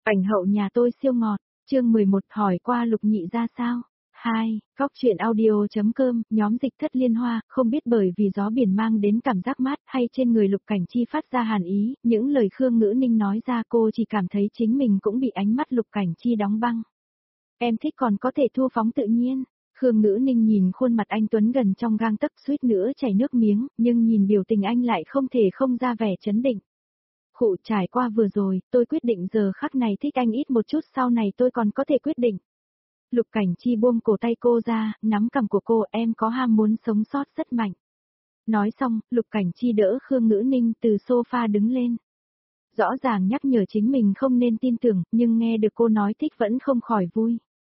Ảnh hậu nhà tôi siêu ngọt, chương 11 hỏi qua Lục Nhị ra sao? 2. Góc truyện audio.com, nhóm dịch thất liên hoa, không biết bởi vì gió biển mang đến cảm giác mát hay trên người Lục Cảnh Chi phát ra hàn ý, những lời Khương Ngữ Ninh nói ra cô chỉ cảm thấy chính mình cũng bị ánh mắt Lục Cảnh Chi đóng băng. Em thích còn có thể thu phóng tự nhiên. Khương Ngữ Ninh nhìn khuôn mặt anh Tuấn gần trong gang tấc suýt nữa chảy nước miếng, nhưng nhìn biểu tình anh lại không thể không ra vẻ chấn định. Khụ trải qua vừa rồi, tôi quyết định giờ khắc này thích anh ít một chút sau này tôi còn có thể quyết định. Lục Cảnh Chi buông cổ tay cô ra, nắm cằm của cô em có ham muốn sống sót rất mạnh. Nói xong, Lục Cảnh Chi đỡ Khương Ngữ Ninh từ sofa đứng lên. Rõ ràng nhắc nhở chính mình không nên tin tưởng, nhưng nghe được cô nói thích vẫn không khỏi vui.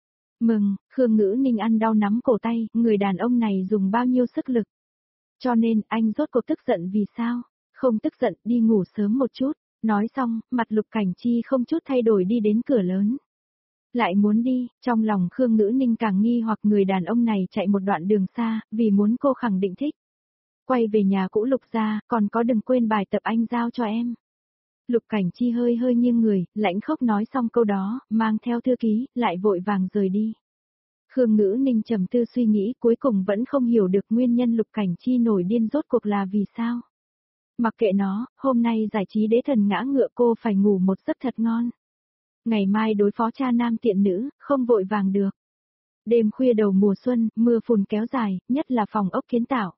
Mừng, Khương Ngữ Ninh ăn đau nắm cổ tay, người đàn ông này dùng bao nhiêu sức lực. Cho nên, anh rốt cuộc tức giận vì sao? Không tức giận, đi ngủ sớm một chút. Nói xong, mặt Lục Cảnh Chi không chút thay đổi đi đến cửa lớn. Lại muốn đi, trong lòng Khương Ngữ Ninh càng nghi hoặc người đàn ông này chạy một đoạn đường xa, vì muốn cô khẳng định thích. Quay về nhà cũ Lục ra, còn có đừng quên bài tập anh giao cho em. Lục Cảnh Chi hơi hơi nghiêng người, lãnh khốc nói xong câu đó, mang theo thư ký, lại vội vàng rời đi. Khương Ngữ Ninh trầm tư suy nghĩ cuối cùng vẫn không hiểu được nguyên nhân Lục Cảnh Chi nổi điên rốt cuộc là vì sao. Mặc kệ nó, hôm nay giải trí đế thần ngã ngựa cô phải ngủ một giấc thật ngon. Ngày mai đối phó cha nam tiện nữ, không vội vàng được. Đêm khuya đầu mùa xuân, mưa phùn kéo dài, nhất là phòng ốc kiến tạo.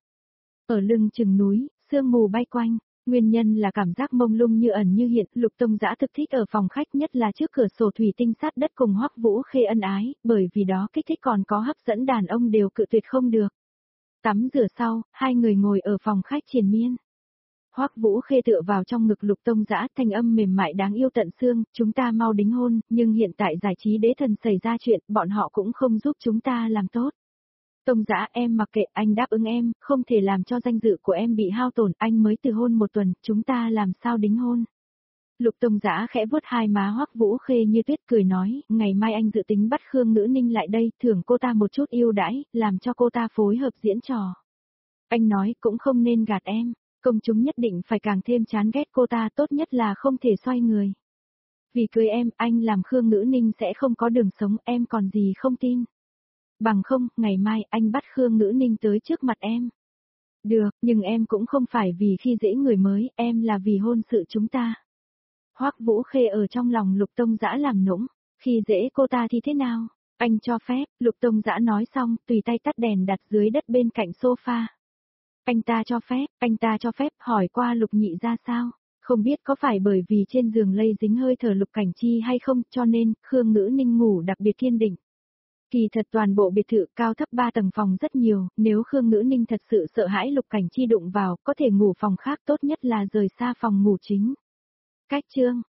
Ở lưng chừng núi, sương mù bay quanh, nguyên nhân là cảm giác mông lung như ẩn như hiện, Lục Tông Dã thực thích ở phòng khách nhất là trước cửa sổ thủy tinh sát đất cùng Hoắc Vũ Khê ân ái, bởi vì đó kích thích còn có hấp dẫn đàn ông đều cự tuyệt không được. Tắm rửa sau, hai người ngồi ở phòng khách triền miên. Hoắc Vũ Khê tựa vào trong ngực Lục Tông Dã, thanh âm mềm mại đáng yêu tận xương, chúng ta mau đính hôn, nhưng hiện tại giải trí đế thần xảy ra chuyện, bọn họ cũng không giúp chúng ta làm tốt. Tông Dã em mặc kệ, anh đáp ứng em, không thể làm cho danh dự của em bị hao tổn, anh mới từ hôn một tuần, chúng ta làm sao đính hôn. Lục Tông Dã khẽ vuốt hai má Hoắc Vũ Khê như tuyết cười nói, ngày mai anh dự tính bắt Khương Ngữ Ninh lại đây, thưởng cô ta một chút ưu đãi, làm cho cô ta phối hợp diễn trò. Anh nói cũng không nên gạt em. Công chúng nhất định phải càng thêm chán ghét cô ta, tốt nhất là không thể xoay người. Vì cưới em, anh làm Khương Ngữ Ninh sẽ không có đường sống, em còn gì không tin. Bằng không, ngày mai anh bắt Khương Ngữ Ninh tới trước mặt em. Được, nhưng em cũng không phải vì khi dễ người mới, em là vì hôn sự chúng ta. Hoắc Vũ Khê ở trong lòng Lục Tông Dã làm nũng, khi dễ cô ta thì thế nào? Anh cho phép, Lục Tông Dã nói xong, tùy tay tắt đèn đặt dưới đất bên cạnh sofa. Anh ta cho phép, hỏi qua Lục Nhị ra sao? Không biết có phải bởi vì trên giường lây dính hơi thở Lục Cảnh Chi hay không, cho nên, Khương Ngữ Ninh ngủ đặc biệt kiên định. Kỳ thật toàn bộ biệt thự cao thấp 3 tầng phòng rất nhiều, nếu Khương Ngữ Ninh thật sự sợ hãi Lục Cảnh Chi đụng vào, có thể ngủ phòng khác tốt nhất là rời xa phòng ngủ chính. Cách chương